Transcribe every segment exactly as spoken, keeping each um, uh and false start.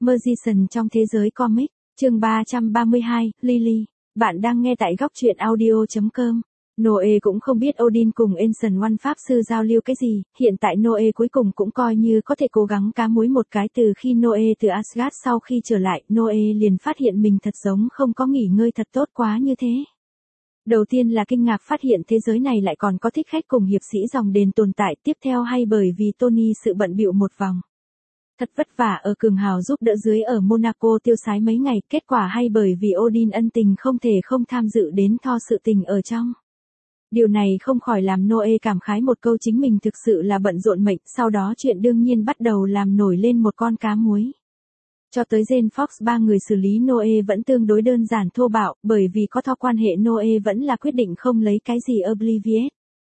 Magician trong thế giới comic, chương ba trăm ba mươi hai, Lily. Bạn đang nghe tại góc truyện audio chấm com. Noe cũng không biết Odin cùng Ancient One Pháp Sư giao lưu cái gì, hiện tại Noe cuối cùng cũng coi như có thể cố gắng cá muối một cái. Từ khi Noe từ Asgard sau khi trở lại, Noe liền phát hiện mình thật giống không có nghỉ ngơi thật tốt quá như thế. Đầu tiên là kinh ngạc phát hiện thế giới này lại còn có thích khách cùng hiệp sĩ dòng đền tồn tại, tiếp theo hay bởi vì Tony sự bận bịu một vòng. Thật vất vả ở cường hào giúp đỡ dưới ở Monaco tiêu sái mấy ngày, kết quả hay bởi vì Odin ân tình không thể không tham dự đến Thor sự tình ở trong. Điều này không khỏi làm Noe cảm khái một câu chính mình thực sự là bận rộn mệnh, sau đó chuyện đương nhiên bắt đầu làm nổi lên một con cá muối. Cho tới Jane Fox ba người xử lý Noe vẫn tương đối đơn giản thô bạo, bởi vì có Thor quan hệ Noe vẫn là quyết định không lấy cái gì Obliviate.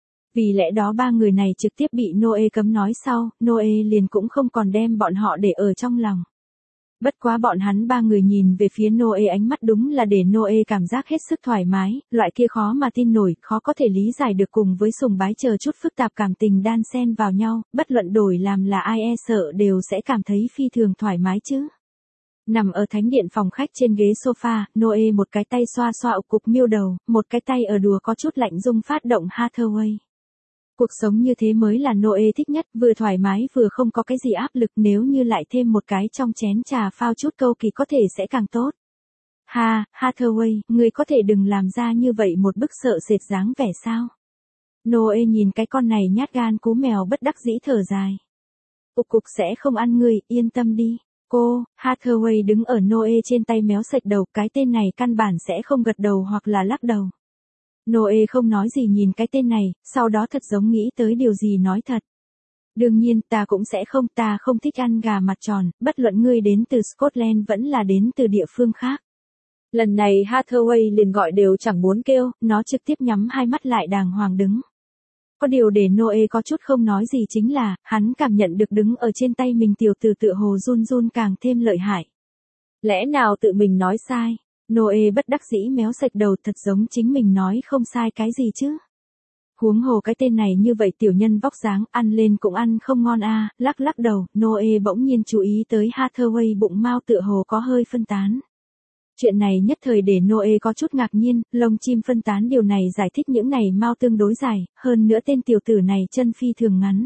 Vì lẽ đó ba người này trực tiếp bị Noe cấm nói sau, Noe liền cũng không còn đem bọn họ để ở trong lòng. Bất quá bọn hắn ba người nhìn về phía Noe ánh mắt đúng là để Noe cảm giác hết sức thoải mái, loại kia khó mà tin nổi, khó có thể lý giải được cùng với sùng bái chờ chút phức tạp cảm tình đan xen vào nhau, bất luận đổi làm là ai e sợ đều sẽ cảm thấy phi thường thoải mái chứ. Nằm ở thánh điện phòng khách trên ghế sofa, Noe một cái tay xoa xoa ục cục miêu đầu, một cái tay ở đùa có chút lạnh rung phát động Hathaway. Cuộc sống như thế mới là Noe thích nhất, vừa thoải mái vừa không có cái gì áp lực, nếu như lại thêm một cái trong chén trà phao chút câu kỳ có thể sẽ càng tốt. Ha, Hathaway, người có thể đừng làm ra như vậy một bức sợ sệt dáng vẻ sao? Noe nhìn cái con này nhát gan cú mèo bất đắc dĩ thở dài. Ục cục sẽ không ăn người, yên tâm đi. Cô, Hathaway đứng ở Noe trên tay méo sạch đầu, cái tên này căn bản sẽ không gật đầu hoặc là lắc đầu. Noe không nói gì nhìn cái tên này, sau đó thật giống nghĩ tới điều gì nói thật. Đương nhiên ta cũng sẽ không, ta không thích ăn gà mặt tròn, bất luận ngươi đến từ Scotland vẫn là đến từ địa phương khác. Lần này Hathaway liền gọi đều chẳng muốn kêu, nó trực tiếp nhắm hai mắt lại đàng hoàng đứng. Có điều để Noe có chút không nói gì chính là, hắn cảm nhận được đứng ở trên tay mình tiểu tử tựa hồ run run càng thêm lợi hại. Lẽ nào tự mình nói sai? Noe bất đắc dĩ méo sạch đầu, thật giống chính mình nói không sai cái gì chứ. Huống hồ cái tên này như vậy tiểu nhân vóc dáng, ăn lên cũng ăn không ngon a. À, lắc lắc đầu, Noe bỗng nhiên chú ý tới Hathaway bụng mao tựa hồ có hơi phân tán. Chuyện này nhất thời để Noe có chút ngạc nhiên, lông chim phân tán điều này giải thích những này mao tương đối dài, hơn nữa tên tiểu tử này chân phi thường ngắn.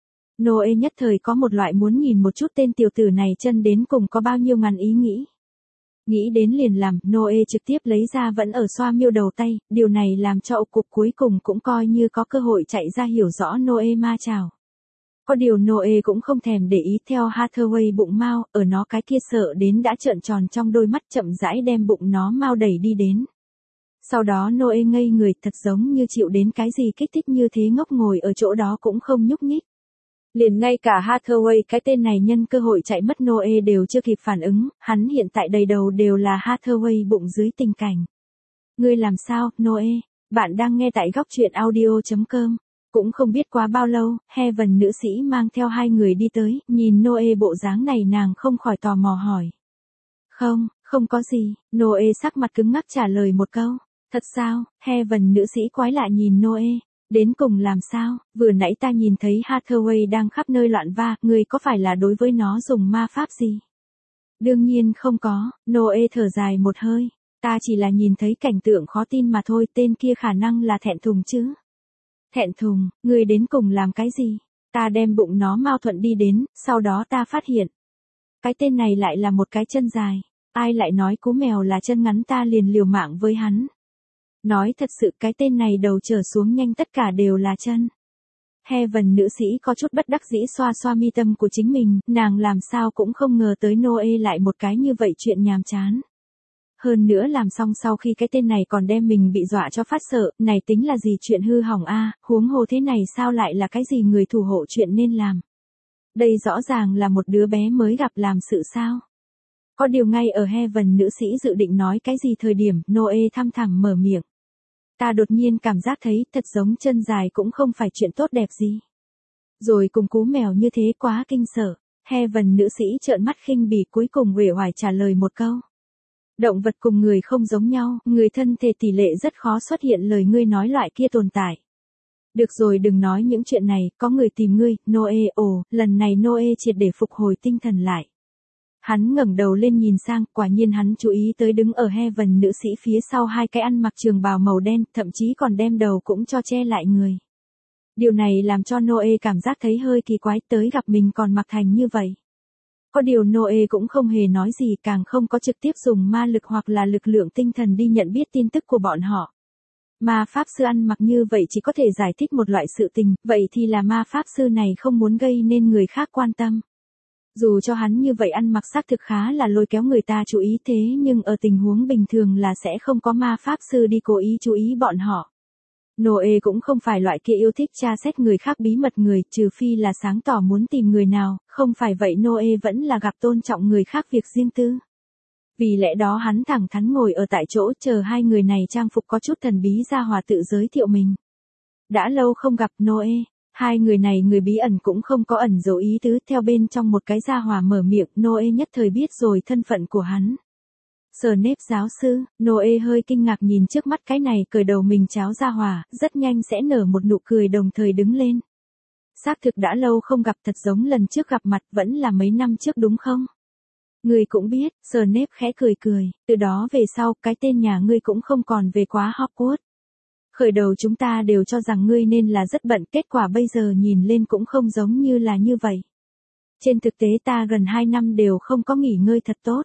Noe nhất thời có một loại muốn nhìn một chút tên tiểu tử này chân đến cùng có bao nhiêu ngắn ý nghĩ. Nghĩ đến liền làm, Noe trực tiếp lấy ra vẫn ở xoa miêu đầu tay, điều này làm cho ục cục cuối cùng cũng coi như có cơ hội chạy ra hiểu rõ Noe ma chào. Có điều Noe cũng không thèm để ý theo Hathaway bụng mao, ở nó cái kia sợ đến đã trợn tròn trong đôi mắt chậm rãi đem bụng nó mao đẩy đi đến. Sau đó Noe ngây người thật giống như chịu đến cái gì kích thích như thế ngốc ngồi ở chỗ đó cũng không nhúc nhích. Liền ngay cả Hathaway cái tên này nhân cơ hội chạy mất Noe đều chưa kịp phản ứng, hắn hiện tại đầy đầu đều là Hathaway bụng dưới tình cảnh. Ngươi làm sao, Noe? Bạn đang nghe tại góc truyện audio chấm com. Cũng không biết quá bao lâu, Heaven nữ sĩ mang theo hai người đi tới, nhìn Noe bộ dáng này nàng không khỏi tò mò hỏi. Không, không có gì, Noe sắc mặt cứng ngắc trả lời một câu. Thật sao? Heaven nữ sĩ quái lạ nhìn Noe. Đến cùng làm sao, vừa nãy ta nhìn thấy Hathaway đang khắp nơi loạn va, người có phải là đối với nó dùng ma pháp gì? Đương nhiên không có, Noe thở dài một hơi, ta chỉ là nhìn thấy cảnh tượng khó tin mà thôi, tên kia khả năng là thẹn thùng chứ. Thẹn thùng, người đến cùng làm cái gì? Ta đem bụng nó mao thuận đi đến, sau đó ta phát hiện. Cái tên này lại là một cái chân dài, ai lại nói cú mèo là chân ngắn, ta liền liều mạng với hắn. Nói thật sự cái tên này đầu trở xuống nhanh tất cả đều là chân. Heaven nữ sĩ có chút bất đắc dĩ xoa xoa mi tâm của chính mình, nàng làm sao cũng không ngờ tới Noe lại một cái như vậy chuyện nhàm chán. Hơn nữa làm xong sau khi cái tên này còn đem mình bị dọa cho phát sợ, này tính là gì chuyện hư hỏng a, huống hồ thế này sao lại là cái gì người thủ hộ chuyện nên làm. Đây rõ ràng là một đứa bé mới gặp làm sự sao. Có điều ngay ở Heaven nữ sĩ dự định nói cái gì thời điểm, Noe thăm thẳm mở miệng. Ta đột nhiên cảm giác thấy thật giống chân dài cũng không phải chuyện tốt đẹp gì. Rồi cùng cú mèo như thế quá kinh sợ, Heaven nữ sĩ trợn mắt khinh bỉ cuối cùng uể oải trả lời một câu. Động vật cùng người không giống nhau, người thân thể tỷ lệ rất khó xuất hiện lời ngươi nói loại kia tồn tại. Được rồi đừng nói những chuyện này, có người tìm ngươi, Noe, ồ, lần này Noe triệt để phục hồi tinh thần lại. Hắn ngẩng đầu lên nhìn sang, quả nhiên hắn chú ý tới đứng ở Heaven nữ sĩ phía sau hai cái ăn mặc trường bào màu đen, thậm chí còn đem đầu cũng cho che lại người. Điều này làm cho Noe cảm giác thấy hơi kỳ quái, tới gặp mình còn mặc thành như vậy. Có điều Noe cũng không hề nói gì, càng không có trực tiếp dùng ma lực hoặc là lực lượng tinh thần đi nhận biết tin tức của bọn họ. Ma pháp sư ăn mặc như vậy chỉ có thể giải thích một loại sự tình, vậy thì là ma pháp sư này không muốn gây nên người khác quan tâm. Dù cho hắn như vậy ăn mặc xác thực khá là lôi kéo người ta chú ý, thế nhưng ở tình huống bình thường là sẽ không có ma pháp sư đi cố ý chú ý bọn họ. Noe cũng không phải loại kia yêu thích tra xét người khác bí mật người, trừ phi là sáng tỏ muốn tìm người nào, không phải vậy Noe vẫn là gặp tôn trọng người khác việc riêng tư. Vì lẽ đó hắn thẳng thắn ngồi ở tại chỗ chờ hai người này trang phục có chút thần bí ra hòa tự giới thiệu mình. Đã lâu không gặp Noe, hai người này người bí ẩn cũng không có ẩn giấu ý tứ, theo bên trong một cái gia hòa mở miệng, Noe nhất thời biết rồi thân phận của hắn. Snape giáo sư, Noe hơi kinh ngạc nhìn trước mắt cái này cởi đầu mình cháo gia hòa, rất nhanh sẽ nở một nụ cười đồng thời đứng lên. Xác thực đã lâu không gặp, thật giống lần trước gặp mặt vẫn là mấy năm trước đúng không? Ngươi cũng biết, Snape khẽ cười cười, từ đó về sau cái tên nhà ngươi cũng không còn về quá Hogwarts. Khởi đầu chúng ta đều cho rằng ngươi nên là rất bận, kết quả bây giờ nhìn lên cũng không giống như là như vậy. Trên thực tế ta gần hai năm đều không có nghỉ ngơi thật tốt.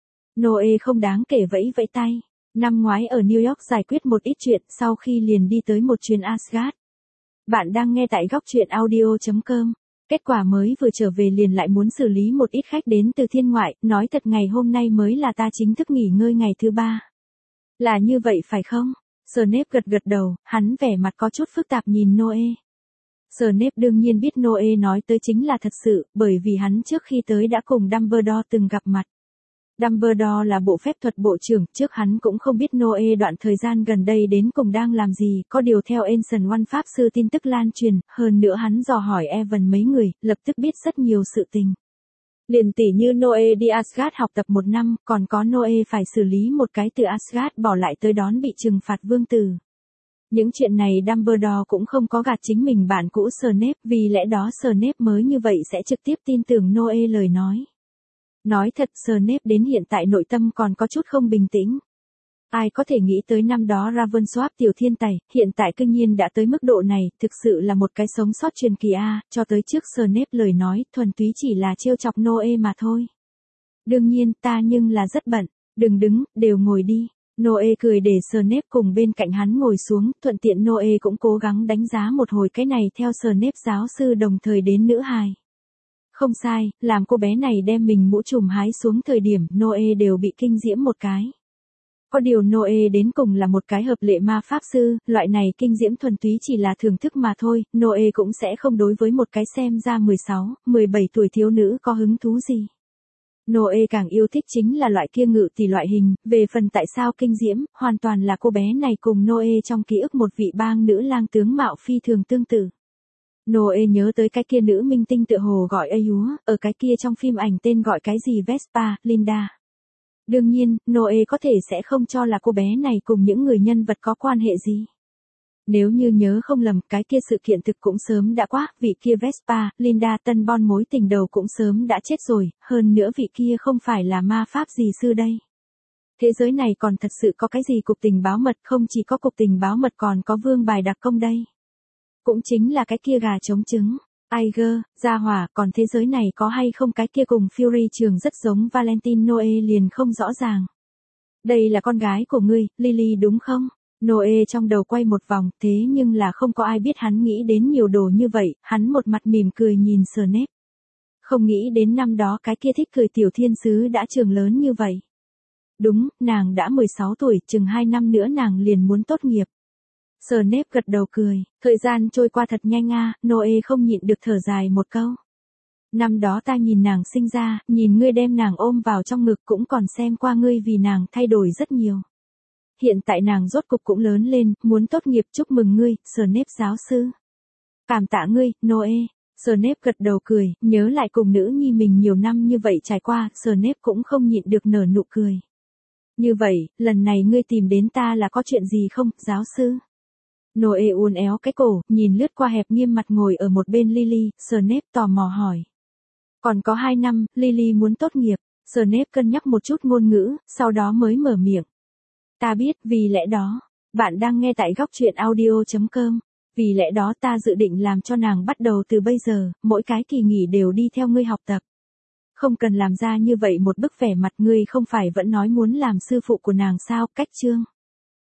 Noe không đáng kể vẫy vẫy tay. Năm ngoái ở New York giải quyết một ít chuyện, sau khi liền đi tới một chuyến Asgard. Bạn đang nghe tại góc truyện audio chấm com. Kết quả mới vừa trở về liền lại muốn xử lý một ít khách đến từ thiên ngoại, nói thật ngày hôm nay mới là ta chính thức nghỉ ngơi ngày thứ ba. Là như vậy phải không? Snape gật gật đầu, hắn vẻ mặt có chút phức tạp nhìn Noe. Snape đương nhiên biết Noe nói tới chính là thật sự, bởi vì hắn trước khi tới đã cùng Dumbledore từng gặp mặt. Dumbledore là bộ phép thuật bộ trưởng, trước hắn cũng không biết Noe đoạn thời gian gần đây đến cùng đang làm gì, có điều theo Ancient One pháp sư tin tức lan truyền, hơn nữa hắn dò hỏi Evan mấy người, lập tức biết rất nhiều sự tình. Liền tỉ như Noe đi Asgard học tập một năm, còn có Noe phải xử lý một cái từ Asgard bỏ lại tới đón bị trừng phạt vương tử. Những chuyện này Dumbledore cũng không có gạt chính mình bạn cũ Snape, vì lẽ đó Snape mới như vậy sẽ trực tiếp tin tưởng Noe lời nói. Nói thật Snape đến hiện tại nội tâm còn có chút không bình tĩnh. Ai có thể nghĩ tới năm đó Ravensworth tiểu thiên tài, hiện tại cương nhiên đã tới mức độ này, thực sự là một cái sống sót truyền kỳ a, cho tới trước Snape lời nói, thuần túy chỉ là trêu chọc Noe mà thôi. Đương nhiên, ta nhưng là rất bận, đừng đứng, đều ngồi đi. Noe cười để Snape cùng bên cạnh hắn ngồi xuống, thuận tiện Noe cũng cố gắng đánh giá một hồi cái này theo Snape giáo sư đồng thời đến nữ hài. Không sai, làm cô bé này đem mình mũ trùm hái xuống thời điểm Noe đều bị kinh diễm một cái. Có điều Noe đến cùng là một cái hợp lệ ma pháp sư, loại này kinh diễm thuần túy chỉ là thưởng thức mà thôi, Noe cũng sẽ không đối với một cái xem ra mười sáu, mười bảy tuổi thiếu nữ có hứng thú gì. Noe càng yêu thích chính là loại kia ngự tỷ loại hình, về phần tại sao kinh diễm, hoàn toàn là cô bé này cùng Noe trong ký ức một vị bang nữ lang tướng mạo phi thường tương tự. Noe nhớ tới cái kia nữ minh tinh tựa hồ gọi Ayúa, ở cái kia trong phim ảnh tên gọi cái gì Vespa, Linda. Đương nhiên, Noe có thể sẽ không cho là cô bé này cùng những người nhân vật có quan hệ gì. Nếu như nhớ không lầm, cái kia sự kiện thực cũng sớm đã qua, vị kia Vespa, Linda tân bon mối tình đầu cũng sớm đã chết rồi, hơn nữa vị kia không phải là ma pháp gì sư đây. Thế giới này còn thật sự có cái gì cục tình báo mật, không chỉ có cục tình báo mật còn có vương bài đặc công đây. Cũng chính là cái kia gà trống trứng. Aiger, gia hỏa, còn thế giới này có hay không cái kia cùng Fury trường rất giống Valentine Noe liền không rõ ràng. Đây là con gái của ngươi, Lily đúng không? Noe trong đầu quay một vòng, thế nhưng là không có ai biết hắn nghĩ đến nhiều đồ như vậy, hắn một mặt mỉm cười nhìn Snape. Không nghĩ đến năm đó cái kia thích cười tiểu thiên sứ đã trưởng lớn như vậy. Đúng, nàng đã mười sáu tuổi, chừng hai năm nữa nàng liền muốn tốt nghiệp. Snape gật đầu cười, thời gian trôi qua thật nhanh a, Noe không nhịn được thở dài một câu. Năm đó ta nhìn nàng sinh ra, nhìn ngươi đem nàng ôm vào trong ngực cũng còn xem qua ngươi vì nàng thay đổi rất nhiều. Hiện tại nàng rốt cục cũng lớn lên, muốn tốt nghiệp, chúc mừng ngươi, Snape giáo sư. Cảm tạ ngươi, Noe. Snape gật đầu cười, nhớ lại cùng nữ nhi mình nhiều năm như vậy trải qua, Snape cũng không nhịn được nở nụ cười. Như vậy, lần này ngươi tìm đến ta là có chuyện gì không, giáo sư? Noe uốn éo cái cổ, nhìn lướt qua hẹp nghiêm mặt ngồi ở một bên Lily, Snape tò mò hỏi. Còn có hai năm, Lily muốn tốt nghiệp, Snape cân nhắc một chút ngôn ngữ, sau đó mới mở miệng. Ta biết, vì lẽ đó, bạn đang nghe tại góc truyện audio chấm com. Vì lẽ đó ta dự định làm cho nàng bắt đầu từ bây giờ, mỗi cái kỳ nghỉ đều đi theo ngươi học tập. Không cần làm ra như vậy một bức vẻ mặt, ngươi không phải vẫn nói muốn làm sư phụ của nàng sao, cách chương.